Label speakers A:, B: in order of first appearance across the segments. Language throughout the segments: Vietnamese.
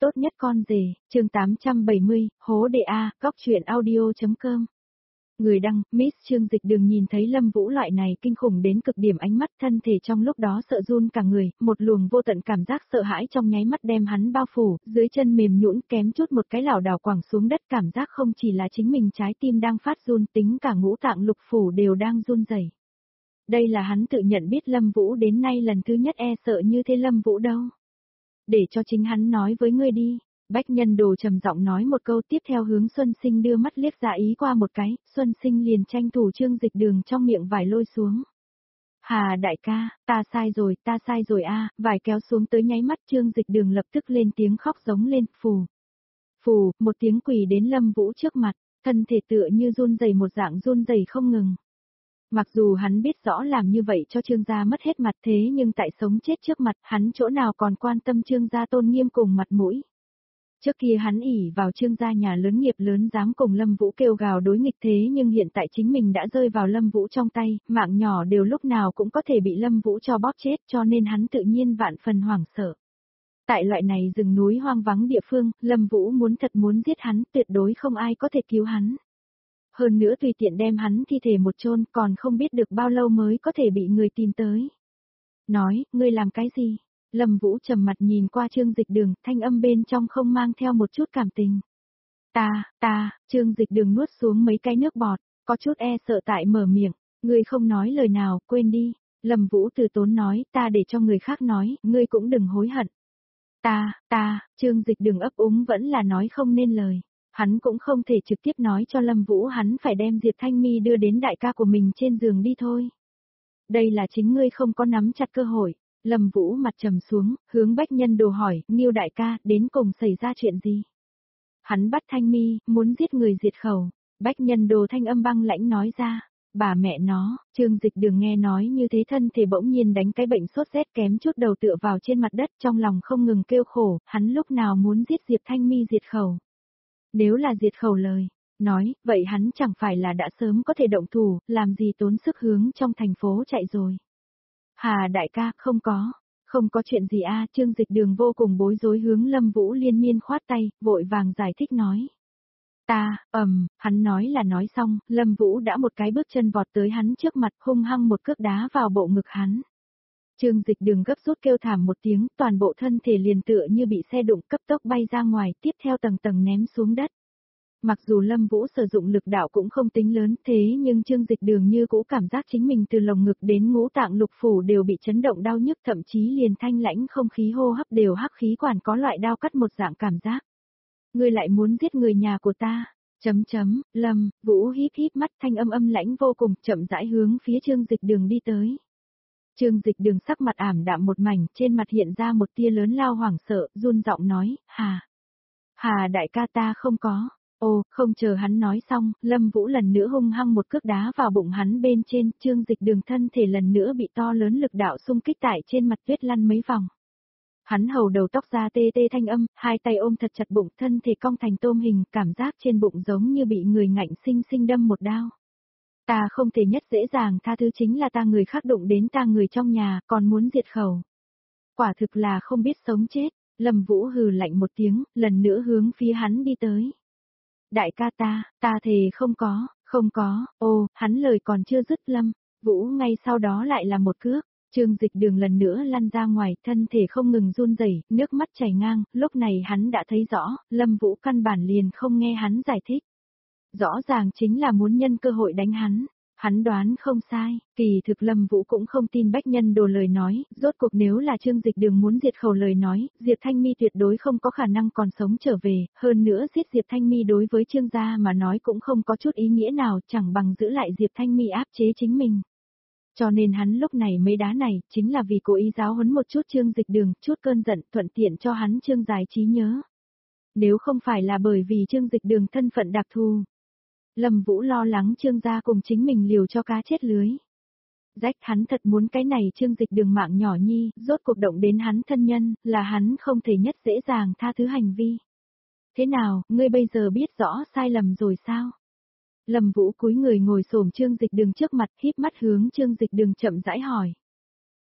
A: Tốt nhất con rể, chương 870, hố đề A, góc truyện audio.com. Người đăng, Miss Trương Dịch Đường nhìn thấy Lâm Vũ loại này kinh khủng đến cực điểm ánh mắt, thân thể trong lúc đó sợ run cả người, một luồng vô tận cảm giác sợ hãi trong nháy mắt đem hắn bao phủ, dưới chân mềm nhũn kém chút một cái lảo đảo quẳng xuống đất, cảm giác không chỉ là chính mình trái tim đang phát run, tính cả ngũ tạng lục phủ đều đang run rẩy. Đây là hắn tự nhận biết Lâm Vũ đến nay lần thứ nhất sợ như thế Lâm Vũ đâu. Để cho chính hắn nói với ngươi đi. Bách Nhân Đồ trầm giọng nói một câu, tiếp theo hướng Xuân Sinh đưa mắt liếc ra ý qua một cái, Xuân Sinh liền tranh thủ Trương Dịch Đường trong miệng vải lôi xuống. Hà đại ca, ta sai rồi a, vải kéo xuống tới nháy mắt, Trương Dịch Đường lập tức lên tiếng khóc giống lên, phù. Phù, một tiếng quỳ đến Lâm Vũ trước mặt, thân thể tựa như run rẩy một dạng run rẩy không ngừng. Mặc dù hắn biết rõ làm như vậy cho Trương gia mất hết mặt, thế nhưng tại sống chết trước mặt, hắn chỗ nào còn quan tâm Trương gia tôn nghiêm cùng mặt mũi. Trước kia hắn ỷ vào Trương gia nhà lớn nghiệp lớn dám cùng Lâm Vũ kêu gào đối nghịch, thế nhưng hiện tại chính mình đã rơi vào Lâm Vũ trong tay, mạng nhỏ đều lúc nào cũng có thể bị Lâm Vũ cho bóp chết, cho nên hắn tự nhiên vạn phần hoảng sợ. Tại loại này rừng núi hoang vắng địa phương, Lâm Vũ muốn giết hắn, tuyệt đối không ai có thể cứu hắn. Hơn nữa tùy tiện đem hắn thi thể một chôn, còn không biết được bao lâu mới có thể bị người tìm tới. Nói, ngươi làm cái gì? Lâm Vũ trầm mặt nhìn qua Trương Dịch Đường, thanh âm bên trong không mang theo một chút cảm tình. Trương Dịch Đường nuốt xuống mấy cái nước bọt, có chút sợ tại mở miệng, ngươi không nói lời nào, quên đi. Lâm Vũ từ tốn nói, ta để cho người khác nói, ngươi cũng đừng hối hận. Trương Dịch Đường ấp úng vẫn là nói không nên lời. Hắn cũng không thể trực tiếp nói cho Lâm Vũ hắn phải đem Diệp Thanh Mi đưa đến đại ca của mình trên giường đi thôi. Đây là chính ngươi không có nắm chặt cơ hội. Lâm Vũ mặt trầm xuống, hướng Bách Nhân Đồ hỏi, Nghiêu đại ca, đến cùng xảy ra chuyện gì? Hắn bắt Thanh Mi, muốn giết người diệt khẩu. Bách Nhân Đồ thanh âm băng lãnh nói ra, bà mẹ nó, Trương Dịch Đường nghe nói như thế thân thể bỗng nhiên đánh cái bệnh sốt rét kém chút đầu tựa vào trên mặt đất, trong lòng không ngừng kêu khổ, hắn lúc nào muốn giết Diệp Thanh Mi diệt khẩu. Nếu là diệt khẩu lời, nói, vậy hắn chẳng phải là đã sớm có thể động thủ, làm gì tốn sức hướng trong thành phố chạy rồi. Hà đại ca, không có chuyện gì a. Trương Dịch Đường vô cùng bối rối hướng Lâm Vũ liên miên khoát tay, vội vàng giải thích nói. Hắn nói là nói xong, Lâm Vũ đã một cái bước chân vọt tới hắn trước mặt, hung hăng một cước đá vào bộ ngực hắn. Trương Dịch Đường gấp rút kêu thảm một tiếng, toàn bộ thân thể liền tựa như bị xe đụng cấp tốc bay ra ngoài, tiếp theo tầng tầng ném xuống đất. Mặc dù Lâm Vũ sử dụng lực đạo cũng không tính lớn, thế nhưng Trương Dịch Đường như cũ cảm giác chính mình từ lồng ngực đến ngũ tạng lục phủ đều bị chấn động đau nhức, thậm chí liền thanh lãnh không khí hô hấp đều hắc khí quản có loại đau cắt một dạng cảm giác. Ngươi lại muốn giết người nhà của ta? Lâm Vũ híp mắt, thanh âm lãnh vô cùng, chậm rãi hướng phía Trương Dịch Đường đi tới. Trương Dịch Đường sắc mặt ảm đạm một mảnh, trên mặt hiện ra một tia lớn lao hoảng sợ, run giọng nói, Hà đại ca ta không có. Không chờ hắn nói xong, Lâm Vũ lần nữa hung hăng một cước đá vào bụng hắn bên trên, Trương Dịch Đường thân thể lần nữa bị to lớn lực đạo xung kích tại trên mặt tuyết lăn mấy vòng. Hắn hầu đầu tóc ra tê tê thanh âm, hai tay ôm thật chặt bụng, thân thể cong thành tôm hình, cảm giác trên bụng giống như bị người ngạnh sinh sinh đâm một đao. Ta không thể nhất dễ dàng tha thứ, chính là ta người khác đụng đến ta người trong nhà, còn muốn diệt khẩu. Quả thực là không biết sống chết. Lâm Vũ hừ lạnh một tiếng, lần nữa hướng phía hắn đi tới. Đại ca ta thề không có, hắn lời còn chưa dứt, Lâm Vũ ngay sau đó lại là một cước. Trương Dịch Đường lần nữa lăn ra ngoài, thân thể không ngừng run rẩy, nước mắt chảy ngang, lúc này hắn đã thấy rõ, Lâm Vũ căn bản liền không nghe hắn giải thích. Rõ ràng chính là muốn nhân cơ hội đánh hắn. Hắn đoán không sai, kỳ thực Lâm Vũ cũng không tin Bách Nhân Đồ lời nói, rốt cuộc nếu là Trương Dịch Đường muốn diệt khẩu lời nói, Diệp Thanh Mi tuyệt đối không có khả năng còn sống trở về, hơn nữa giết Diệp Thanh Mi đối với Trương gia mà nói cũng không có chút ý nghĩa nào, chẳng bằng giữ lại Diệp Thanh Mi áp chế chính mình. Cho nên hắn lúc này mấy đá này, chính là vì cố ý giáo huấn một chút Trương Dịch Đường, chút cơn giận, thuận tiện cho hắn Trương giải trí nhớ. Nếu không phải là bởi vì Trương Dịch Đường thân phận đặc thù, Lâm Vũ lo lắng Trương gia cùng chính mình liều cho cá chết lưới. Rách hắn thật muốn cái này Trương Dịch Đường mạng nhỏ nhi, rốt cuộc động đến hắn thân nhân, là hắn không thể nhất dễ dàng tha thứ hành vi. Thế nào, ngươi bây giờ biết rõ sai lầm rồi sao? Lâm Vũ cúi người ngồi xổm Trương Dịch Đường trước mặt, híp mắt hướng Trương Dịch Đường chậm rãi hỏi.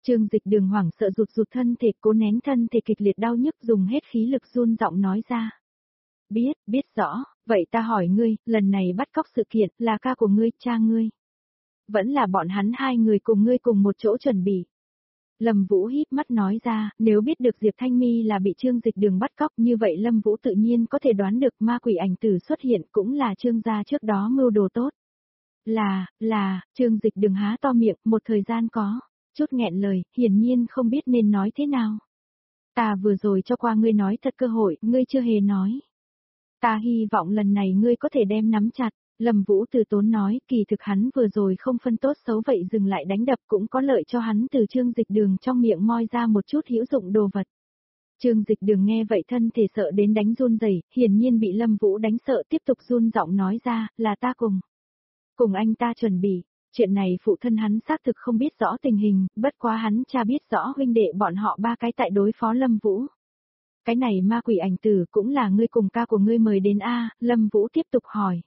A: Trương Dịch Đường hoảng sợ rụt rụt thân thể, cố nén thân thể kịch liệt đau nhức, dùng hết khí lực run giọng nói ra. Biết rõ, vậy ta hỏi ngươi, lần này bắt cóc sự kiện, là ca của ngươi, cha ngươi? Vẫn là bọn hắn hai người cùng ngươi cùng một chỗ chuẩn bị? Lâm Vũ híp mắt nói ra, nếu biết được Diệp Thanh Mi là bị Trương Dịch Đường bắt cóc, như vậy Lâm Vũ tự nhiên có thể đoán được ma quỷ ảnh tử xuất hiện cũng là Trương gia trước đó mưu đồ tốt. Trương Dịch Đường há to miệng, một thời gian có chút nghẹn lời, hiển nhiên không biết nên nói thế nào. Ta vừa rồi cho qua ngươi nói thật cơ hội, ngươi chưa hề nói. Ta hy vọng lần này ngươi có thể đem nắm chặt. Lâm Vũ từ tốn nói, kỳ thực hắn vừa rồi không phân tốt xấu vậy dừng lại đánh đập cũng có lợi cho hắn từ Trương Dịch Đường trong miệng moi ra một chút hữu dụng đồ vật. Trương Dịch Đường nghe vậy thân thể sợ đến đánh run rẩy, hiển nhiên bị Lâm Vũ đánh sợ, tiếp tục run giọng nói ra, là ta cùng anh ta chuẩn bị. Chuyện này phụ thân hắn xác thực không biết rõ tình hình, bất quá hắn cha biết rõ huynh đệ bọn họ ba cái tại đối phó Lâm Vũ. Cái này ma quỷ ảnh tử cũng là ngươi cùng ca của ngươi mời đến a? Lâm Vũ tiếp tục hỏi.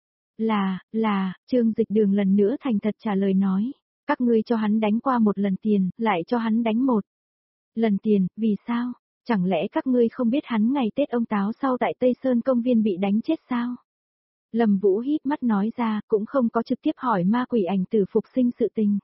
A: Trương Dịch Đường lần nữa thành thật trả lời nói. Các ngươi cho hắn đánh qua một lần tiền, lại cho hắn đánh một lần tiền, vì sao? Chẳng lẽ các ngươi không biết hắn ngày Tết ông Táo sau tại Tây Sơn công viên bị đánh chết sao? Lâm Vũ híp mắt nói ra, cũng không có trực tiếp hỏi ma quỷ ảnh tử phục sinh sự tình.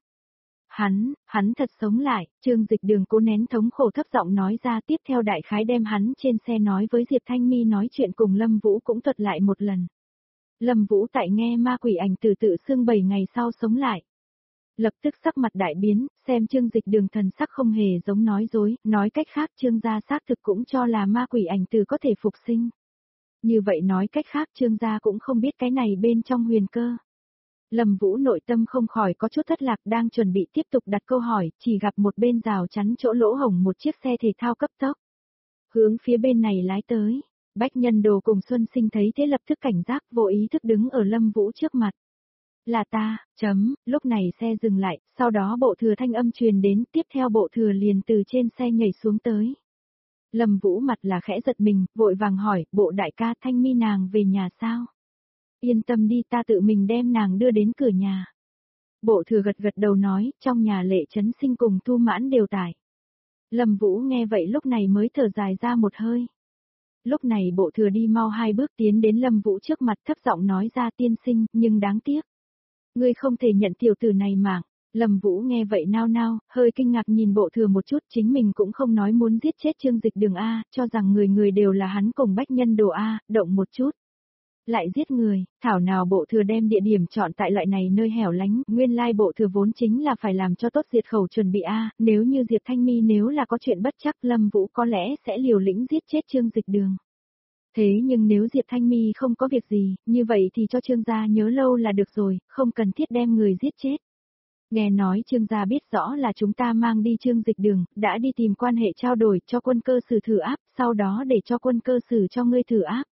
A: Hắn thật sống lại, Trương Dịch Đường cố nén thống khổ thấp giọng nói ra, tiếp theo đại khái đem hắn trên xe nói với Diệp Thanh Mi nói chuyện cùng Lâm Vũ cũng thuật lại một lần. Lâm Vũ tại nghe ma quỷ ảnh tử tự xưng 7 ngày sau sống lại. Lập tức sắc mặt đại biến, xem Trương Dịch Đường thần sắc không hề giống nói dối, nói cách khác Trương gia xác thực cũng cho là ma quỷ ảnh tử có thể phục sinh. Như vậy nói cách khác Trương gia cũng không biết cái này bên trong huyền cơ. Lâm Vũ nội tâm không khỏi có chút thất lạc, đang chuẩn bị tiếp tục đặt câu hỏi, chỉ gặp một bên rào chắn chỗ lỗ hổng một chiếc xe thể thao cấp tốc. Hướng phía bên này lái tới. Bách Nhân Đồ cùng Xuân Sinh thấy thế lập tức cảnh giác, vô ý thức đứng ở Lâm Vũ trước mặt. Là ta, lúc này xe dừng lại, sau đó Bộ Thừa thanh âm truyền đến, tiếp theo Bộ Thừa liền từ trên xe nhảy xuống tới. Lâm Vũ mặt là khẽ giật mình, vội vàng hỏi, Bộ đại ca, Thanh Mi nàng về nhà sao? Yên tâm đi, ta tự mình đem nàng đưa đến cửa nhà. Bộ Thừa gật gật đầu nói, trong nhà Lệ Trấn Sinh cùng Thu Mãn đều tại. Lâm Vũ nghe vậy lúc này mới thở dài ra một hơi. Lúc này Bộ Thừa đi mau 2 bước tiến đến Lâm Vũ trước mặt, thấp giọng nói ra, tiên sinh, nhưng đáng tiếc. Ngươi không thể nhận tiểu tử này mạng. Lâm Vũ nghe vậy nao nao, hơi kinh ngạc nhìn Bộ Thừa một chút, chính mình cũng không nói muốn giết chết Trương Dịch Đường a, cho rằng người đều là hắn cùng Bách Nhân Đồ a, động một chút. Lại giết người, thảo nào Bộ Thừa đem địa điểm chọn tại loại này nơi hẻo lánh, nguyên lai Bộ Thừa vốn chính là phải làm cho tốt diệt khẩu chuẩn bị a, nếu như Diệp Thanh Mi nếu là có chuyện bất chắc, Lâm Vũ có lẽ sẽ liều lĩnh giết chết Trương Dịch Đường. Thế nhưng nếu Diệp Thanh Mi không có việc gì, như vậy thì cho Trương gia nhớ lâu là được rồi, không cần thiết đem người giết chết. Nghe nói Trương gia biết rõ là chúng ta mang đi Trương Dịch Đường, đã đi tìm quan hệ trao đổi cho quân cơ sử thử áp, sau đó để cho quân cơ sử cho ngươi thử áp.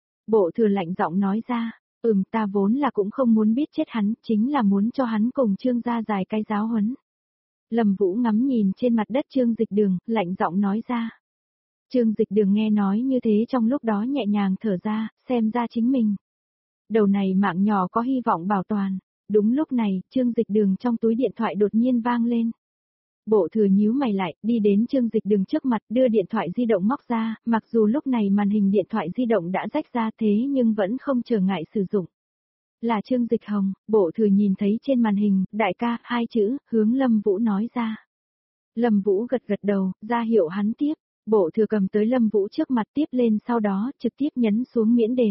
A: Bộ Thừa lạnh giọng nói ra, ta vốn là cũng không muốn biết chết hắn, chính là muốn cho hắn cùng Trương gia dài cái giáo huấn. Lâm Vũ ngắm nhìn trên mặt đất Trương Dịch Đường, lạnh giọng nói ra. Trương Dịch Đường nghe nói như thế trong lúc đó nhẹ nhàng thở ra, xem ra chính mình. Đầu này mạng nhỏ có hy vọng bảo toàn. Đúng lúc này, Trương Dịch Đường trong túi điện thoại đột nhiên vang lên. Bộ Thừa nhíu mày lại, đi đến Trương Dịch Đường trước mặt, đưa điện thoại di động móc ra, mặc dù lúc này màn hình điện thoại di động đã rách ra thế nhưng vẫn không trở ngại sử dụng. Là Trương Dịch Hồng, Bộ Thừa nhìn thấy trên màn hình, đại ca, 2 chữ, hướng Lâm Vũ nói ra. Lâm Vũ gật gật đầu, ra hiệu hắn tiếp. Bộ Thừa cầm tới Lâm Vũ trước mặt tiếp lên sau đó trực tiếp nhấn xuống miễn đề.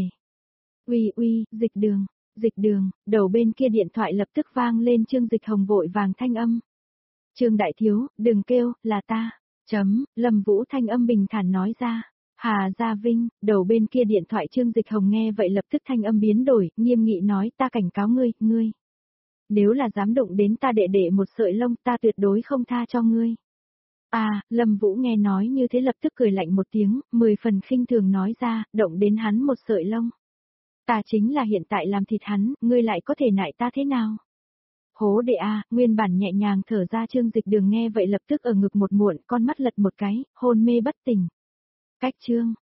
A: Uy, Dịch Đường, đầu bên kia điện thoại lập tức vang lên Trương Dịch Hồng vội vàng thanh âm. Trương đại thiếu, đừng kêu, là ta. Lâm Vũ thanh âm bình thản nói ra. Hà Gia Vinh, đầu bên kia điện thoại Trương Dịch Hồng nghe vậy lập tức thanh âm biến đổi, nghiêm nghị nói, ta cảnh cáo ngươi. Nếu là dám động đến ta đệ đệ một sợi lông ta tuyệt đối không tha cho ngươi. Lâm Vũ nghe nói như thế lập tức cười lạnh một tiếng, 10 phần khinh thường nói ra, động đến hắn một sợi lông. Ta chính là hiện tại làm thịt hắn, ngươi lại có thể nại ta thế nào? Hố đệ nguyên bản nhẹ nhàng thở ra Trương Dịch Đường nghe vậy lập tức ở ngực một muộn, con mắt lật một cái, hôn mê bất tỉnh. Cách chương,